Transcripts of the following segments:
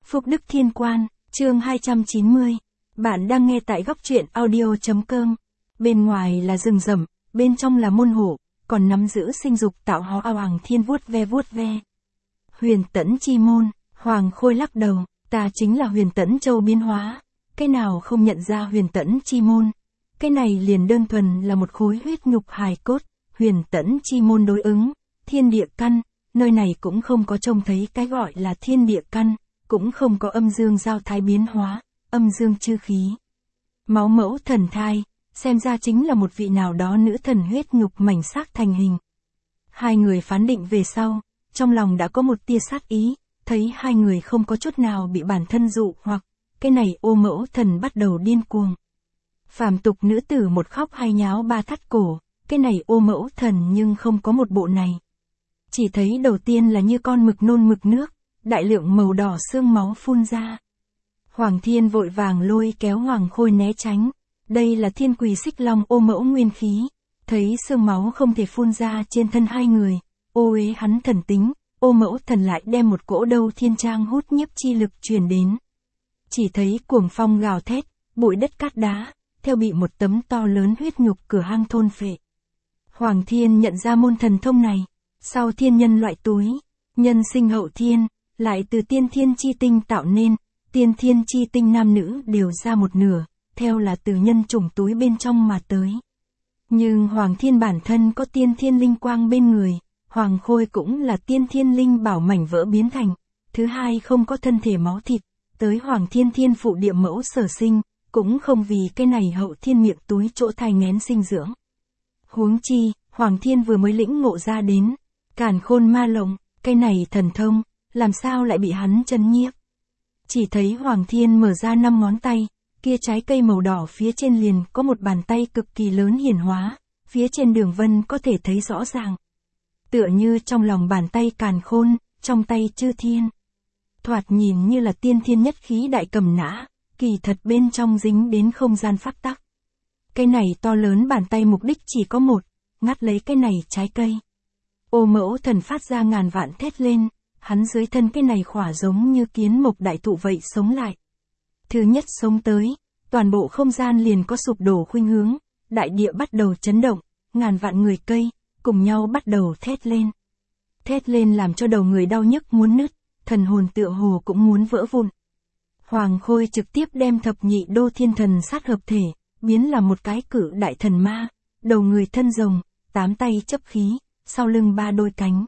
Phúc Đức Thiên Quan, chương 290. Bạn đang nghe tại góc truyện audio.com. Bên ngoài là rừng rậm, bên trong là môn hộ, còn nắm giữ sinh dục tạo hóa ao Hoàng Thiên vuốt ve. Huyền Tẫn chi môn, Hoàng Khôi lắc đầu, ta chính là Huyền Tẫn Châu biến hóa, cái nào không nhận ra Huyền Tẫn chi môn. Cái này liền đơn thuần là một khối huyết nhục hài cốt, Huyền Tẫn chi môn đối ứng, thiên địa căn, nơi này cũng không có trông thấy cái gọi là thiên địa căn, cũng không có âm dương giao thái biến hóa, âm dương chư khí. Máu mẫu thần thai, xem ra chính là một vị nào đó nữ thần huyết nhục mảnh xác thành hình. Hai người phán định về sau, trong lòng đã có một tia sát ý, thấy hai người không có chút nào bị bản thân dụ hoặc, cái này ô mẫu thần bắt đầu điên cuồng. Phàm tục nữ tử một khóc hai nháo ba thắt cổ, cái này ô mẫu thần nhưng không có một bộ này. Chỉ thấy đầu tiên là như con mực nôn mực nước, đại lượng màu đỏ xương máu phun ra. Hoàng Thiên vội vàng lôi kéo Hoàng Khôi né tránh, đây là thiên quỳ xích long ô mẫu nguyên khí, thấy xương máu không thể phun ra trên thân hai người, ô uế hắn thần tính, ô mẫu thần lại đem một cỗ đâu thiên trang hút nhiếp chi lực truyền đến. Chỉ thấy cuồng phong gào thét, bụi đất cát đá, theo bị một tấm to lớn huyết nhục cửa hang thôn phệ. Hoàng Thiên nhận ra môn thần thông này, sau thiên nhân loại túi, nhân sinh hậu thiên, lại từ tiên thiên chi tinh tạo nên, tiên thiên chi tinh nam nữ đều ra một nửa, theo là từ nhân chủng túi bên trong mà tới. Nhưng Hoàng Thiên bản thân có tiên thiên linh quang bên người, Hoàng Khôi cũng là tiên thiên linh bảo mảnh vỡ biến thành, thứ hai không có thân thể máu thịt, tới Hoàng Thiên thiên phụ địa mẫu sở sinh, cũng không vì cái này hậu thiên miệng túi chỗ thai nghén sinh dưỡng. Huống chi, Hoàng Thiên vừa mới lĩnh ngộ ra đến, càn khôn ma lồng, cái này thần thông, làm sao lại bị hắn chấn nhiếp. Chỉ thấy Hoàng Thiên mở ra 5 ngón tay, kia trái cây màu đỏ phía trên liền có một bàn tay cực kỳ lớn hiển hóa, phía trên đường vân có thể thấy rõ ràng. Tựa như trong lòng bàn tay càn khôn, trong tay chư thiên. Thoạt nhìn như là tiên thiên nhất khí đại cầm nã, kỳ thật bên trong dính đến không gian pháp tắc. Cái này to lớn bàn tay mục đích chỉ có một, ngắt lấy cái này trái cây. Ô mẫu thần phát ra ngàn vạn thét lên, hắn dưới thân cái này khỏa giống như kiến mộc đại thụ vậy sống lại. Thứ nhất sống tới, toàn bộ không gian liền có sụp đổ khuynh hướng, đại địa bắt đầu chấn động, ngàn vạn người cây, cùng nhau bắt đầu thét lên. Thét lên làm cho đầu người đau nhức muốn nứt, thần hồn tựa hồ cũng muốn vỡ vụn. Hoàng Khôi trực tiếp đem thập nhị đô thiên thần sát hợp thể, biến là một cái cự đại thần ma, đầu người thân rồng, 8 tay chấp khí, sau lưng 3 đôi cánh.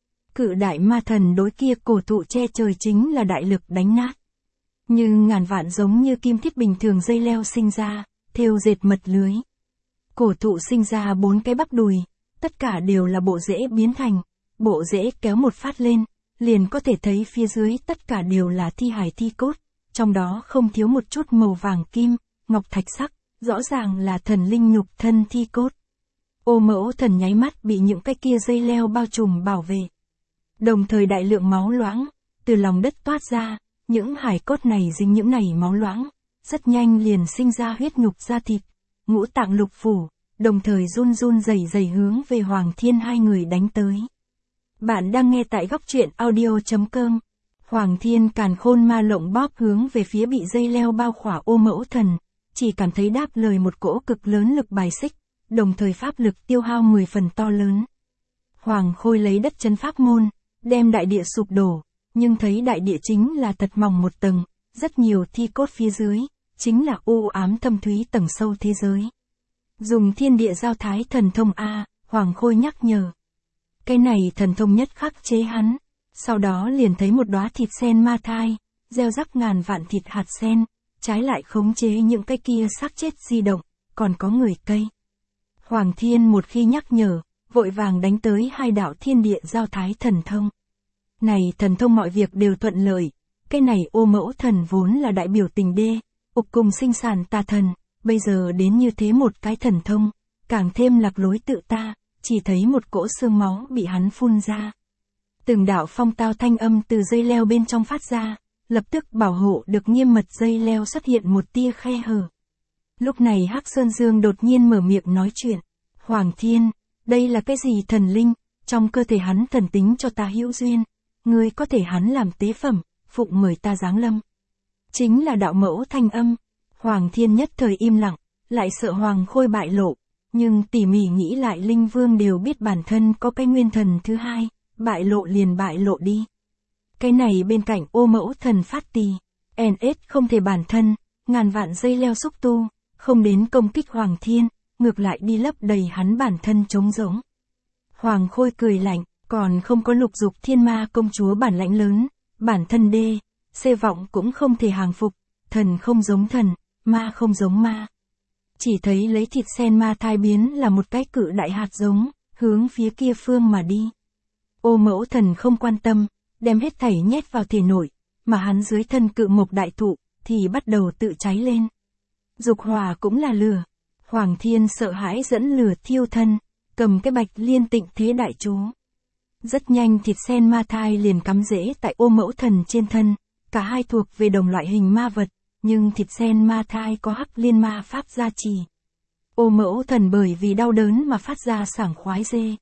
Cự đại ma thần đối kia cổ thụ che trời chính là đại lực đánh nát. Nhưng ngàn vạn giống như kim thiết bình thường dây leo sinh ra, thêu dệt mật lưới. Cổ thụ sinh ra 4 cái bắp đùi, tất cả đều là bộ rễ biến thành, bộ rễ kéo một phát lên, liền có thể thấy phía dưới tất cả đều là thi hài thi cốt, trong đó không thiếu một chút màu vàng kim, ngọc thạch sắc, rõ ràng là thần linh nhục thân thi cốt. Ô mẫu thần nháy mắt bị những cái kia dây leo bao trùm bảo vệ. Đồng thời đại lượng máu loãng, từ lòng đất toát ra, những hải cốt này dính những này máu loãng, rất nhanh liền sinh ra huyết nhục da thịt, ngũ tạng lục phủ, đồng thời run run rẩy hướng về Hoàng Thiên hai người đánh tới. Bạn đang nghe tại góc truyện audio.com. Hoàng Thiên càn khôn ma lộng bóp hướng về phía bị dây leo bao khỏa ô mẫu thần, chỉ cảm thấy đáp lời một cỗ cực lớn lực bài xích, đồng thời pháp lực tiêu hao 10 phần to lớn. Hoàng Khôi lấy đất chấn pháp môn, đem đại địa sụp đổ, nhưng thấy đại địa chính là thật mỏng một tầng, rất nhiều thi cốt phía dưới, chính là u ám thâm thúy tầng sâu thế giới. Dùng thiên địa giao thái thần thông A, Hoàng Khôi nhắc nhở. Cái này thần thông nhất khắc chế hắn, sau đó liền thấy một đóa thịt sen ma thai, gieo rắc ngàn vạn thịt hạt sen, trái lại khống chế những cái kia xác chết di động, còn có người cây. Hoàng Thiên một khi nhắc nhở, vội vàng đánh tới 2 đạo thiên địa giao thái thần thông. Này thần thông mọi việc đều thuận lợi, cái này ô mẫu thần vốn là đại biểu tình đê, ục cùng sinh sản tà thần, bây giờ đến như thế một cái thần thông, càng thêm lạc lối tự ta, chỉ thấy một cỗ xương máu bị hắn phun ra. Từng đạo phong tao thanh âm từ dây leo bên trong phát ra, lập tức bảo hộ được nghiêm mật dây leo xuất hiện một tia khe hở. Lúc này Hắc Sơn Dương đột nhiên mở miệng nói chuyện. Hoàng Thiên, đây là cái gì thần linh, trong cơ thể hắn thần tính cho ta hữu duyên, ngươi có thể hắn làm tế phẩm, phụng mời ta giáng lâm. Chính là đạo mẫu thanh âm. Hoàng Thiên nhất thời im lặng, lại sợ Hoàng Khôi bại lộ, nhưng tỉ mỉ nghĩ lại Linh Vương đều biết bản thân có cái nguyên thần thứ hai, bại lộ liền bại lộ đi. Cái này bên cạnh ô mẫu thần phát tì, NS không thể bản thân, ngàn vạn dây leo xúc tu, không đến công kích Hoàng Thiên, ngược lại đi lấp đầy hắn bản thân trống rỗng. Hoàng Khôi cười lạnh, còn không có Lục Dục Thiên Ma công chúa bản lãnh lớn, bản thân đê, xê vọng cũng không thể hàng phục, thần không giống thần, ma không giống ma. Chỉ thấy lấy thịt sen ma thai biến là một cái cự đại hạt giống, hướng phía kia phương mà đi. Ô mẫu thần không quan tâm, đem hết thảy nhét vào thể nội, mà hắn dưới thân cự mộc đại thụ, thì bắt đầu tự cháy lên. Dục hỏa cũng là lửa. Hoàng Thiên sợ hãi dẫn lửa thiêu thân, cầm cái bạch liên tịnh thế đại chú. Rất nhanh thịt sen ma thai liền cắm rễ tại ô mẫu thần trên thân, cả hai thuộc về đồng loại hình ma vật, nhưng thịt sen ma thai có hắc liên ma pháp gia trì. Ô mẫu thần bởi vì đau đớn mà phát ra sảng khoái dê.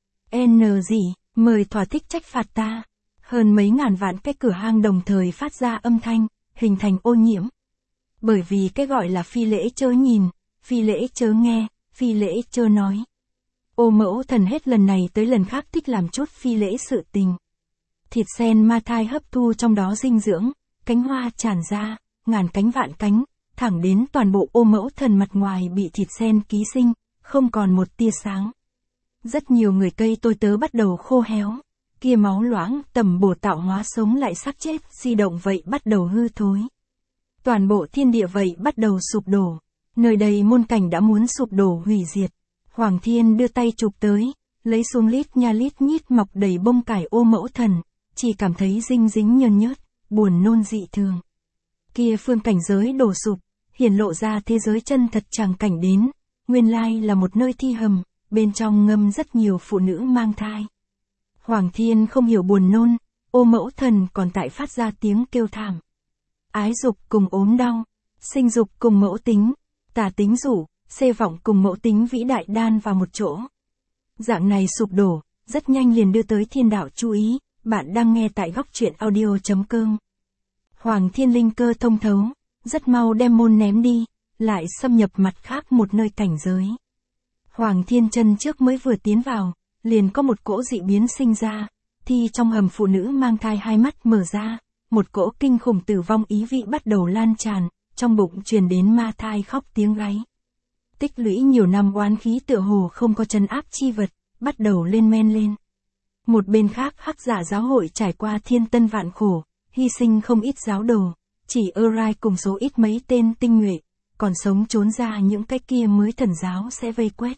N gì, mời thỏa thích trách phạt ta. Hơn mấy ngàn vạn cái cửa hang đồng thời phát ra âm thanh, hình thành ô nhiễm. Bởi vì cái gọi là phi lễ chớ nhìn, phi lễ chớ nghe, phi lễ chớ nói. Ô mẫu thần hết lần này tới lần khác thích làm chút phi lễ sự tình. Thịt sen ma thai hấp thu trong đó dinh dưỡng, cánh hoa tràn ra, ngàn cánh vạn cánh, thẳng đến toàn bộ ô mẫu thần mặt ngoài bị thịt sen ký sinh, không còn một tia sáng. Rất nhiều người cây tôi tớ bắt đầu khô héo, kia máu loãng tầm bổ tạo hóa sống lại xác chết, di động vậy bắt đầu hư thối. Toàn bộ thiên địa vậy bắt đầu sụp đổ, nơi đây môn cảnh đã muốn sụp đổ hủy diệt. Hoàng Thiên đưa tay chụp tới, lấy xuống lít nha lít nhít mọc đầy bông cải ô mẫu thần, chỉ cảm thấy dinh dính nhơn nhớt, buồn nôn dị thường. Kia phương cảnh giới đổ sụp, hiển lộ ra thế giới chân thật tràng cảnh đến, nguyên lai là một nơi thi hầm, bên trong ngâm rất nhiều phụ nữ mang thai. Hoàng Thiên không hiểu buồn nôn, ô mẫu thần còn tại phát ra tiếng kêu thảm. Ái dục cùng ốm đau, sinh dục cùng mẫu tính, tà tính rủ, xê vọng cùng mẫu tính vĩ đại đan vào một chỗ. Dạng này sụp đổ, rất nhanh liền đưa tới thiên đạo chú ý, bạn đang nghe tại góc truyện audio.com. Hoàng Thiên linh cơ thông thấu, rất mau đem môn ném đi, lại xâm nhập mặt khác một nơi cảnh giới. Hoàng Thiên chân trước mới vừa tiến vào, liền có một cỗ dị biến sinh ra, thì trong hầm phụ nữ mang thai hai mắt mở ra, một cỗ kinh khủng tử vong ý vị bắt đầu lan tràn, trong bụng truyền đến ma thai khóc tiếng gáy. Tích lũy nhiều năm oán khí tựa hồ không có trấn áp chi vật, bắt đầu lên men lên. Một bên khác Hắc Giả giáo hội trải qua thiên tân vạn khổ, hy sinh không ít giáo đồ, chỉ Rai cùng số ít mấy tên tinh nhuệ, còn sống trốn ra những cái kia mới thần giáo sẽ vây quét.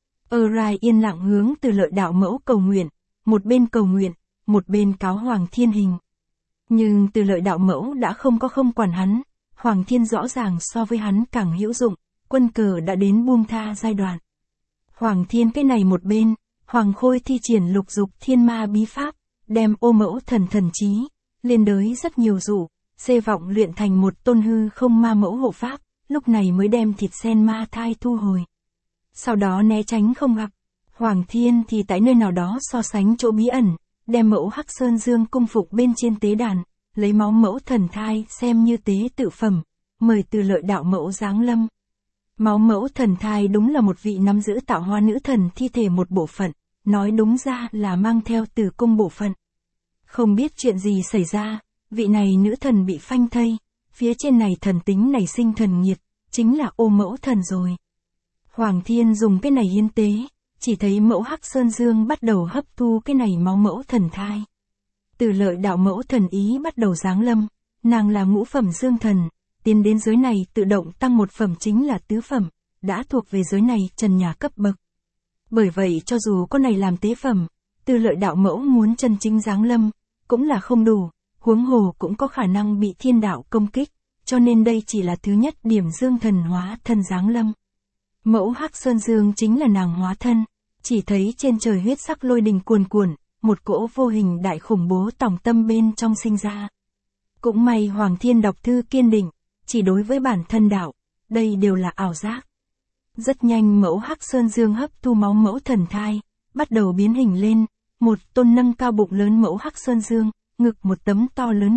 Rai yên lặng hướng Từ Lợi đạo mẫu cầu nguyện, một bên cầu nguyện, một bên cáo Hoàng Thiên hình. Nhưng Từ Lợi đạo mẫu đã không quản hắn, Hoàng Thiên rõ ràng so với hắn càng hữu dụng, quân cờ đã đến buông tha giai đoạn. Hoàng Thiên cái này một bên, Hoàng Khôi thi triển Lục Dục Thiên Ma bí pháp, đem ô mẫu thần thần trí, liên đới rất nhiều dụ, xê vọng luyện thành một tôn hư không ma mẫu hộ pháp, lúc này mới đem thịt sen ma thai thu hồi. Sau đó né tránh không gặp, Hoàng Thiên thì tại nơi nào đó so sánh chỗ bí ẩn, đem mẫu Hắc Sơn Dương cung phục bên trên tế đàn, lấy máu mẫu thần thai xem như tế tự phẩm, mời Từ Lợi đạo mẫu giáng lâm. Máu mẫu thần thai đúng là một vị nắm giữ tạo hóa nữ thần thi thể một bộ phận, nói đúng ra là mang theo tử cung bộ phận. Không biết chuyện gì xảy ra, vị này nữ thần bị phanh thây, phía trên này thần tính nảy sinh thần nhiệt, chính là ô mẫu thần rồi. Hoàng Thiên dùng cái này hiến tế, chỉ thấy mẫu Hắc Sơn Dương bắt đầu hấp thu cái này máu mẫu thần thai. Từ Lợi đạo mẫu thần ý bắt đầu giáng lâm, nàng là ngũ phẩm dương thần, tiến đến giới này tự động tăng một phẩm chính là tứ phẩm, đã thuộc về giới này trần nhà cấp bậc. Bởi vậy cho dù con này làm tế phẩm, Từ Lợi đạo mẫu muốn chân chính giáng lâm, cũng là không đủ, huống hồ cũng có khả năng bị thiên đạo công kích, cho nên đây chỉ là thứ nhất điểm dương thần hóa thân giáng lâm. Mẫu Hắc Sơn Dương chính là nàng hóa thân, chỉ thấy trên trời huyết sắc lôi đình cuồn cuộn, một cỗ vô hình đại khủng bố tòng tâm bên trong sinh ra. Cũng may Hoàng Thiên đọc thư kiên định, chỉ đối với bản thân đạo, đây đều là ảo giác. Rất nhanh mẫu Hắc Sơn Dương hấp thu máu mẫu thần thai, bắt đầu biến hình lên, một tôn nâng cao bụng lớn mẫu Hắc Sơn Dương, ngực một tấm to lớn miệng,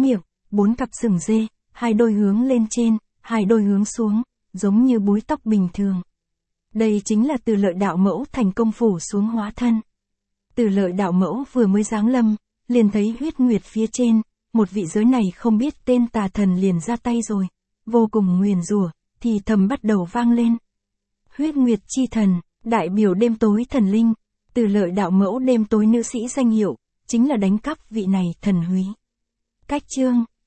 4 cặp sừng dê, 2 đôi hướng lên trên, 2 đôi hướng xuống, giống như búi tóc bình thường. Đây chính là Từ Lợi đạo mẫu thành công phủ xuống hóa thân. Từ Lợi đạo mẫu vừa mới giáng lâm, liền thấy huyết nguyệt phía trên, một vị giới này không biết tên tà thần liền ra tay rồi, vô cùng nguyền rủa, thì thầm bắt đầu vang lên. Huyết nguyệt chi thần, đại biểu đêm tối thần linh, Từ Lợi đạo mẫu đêm tối nữ sĩ danh hiệu, chính là đánh cắp vị này thần húy. Cách chương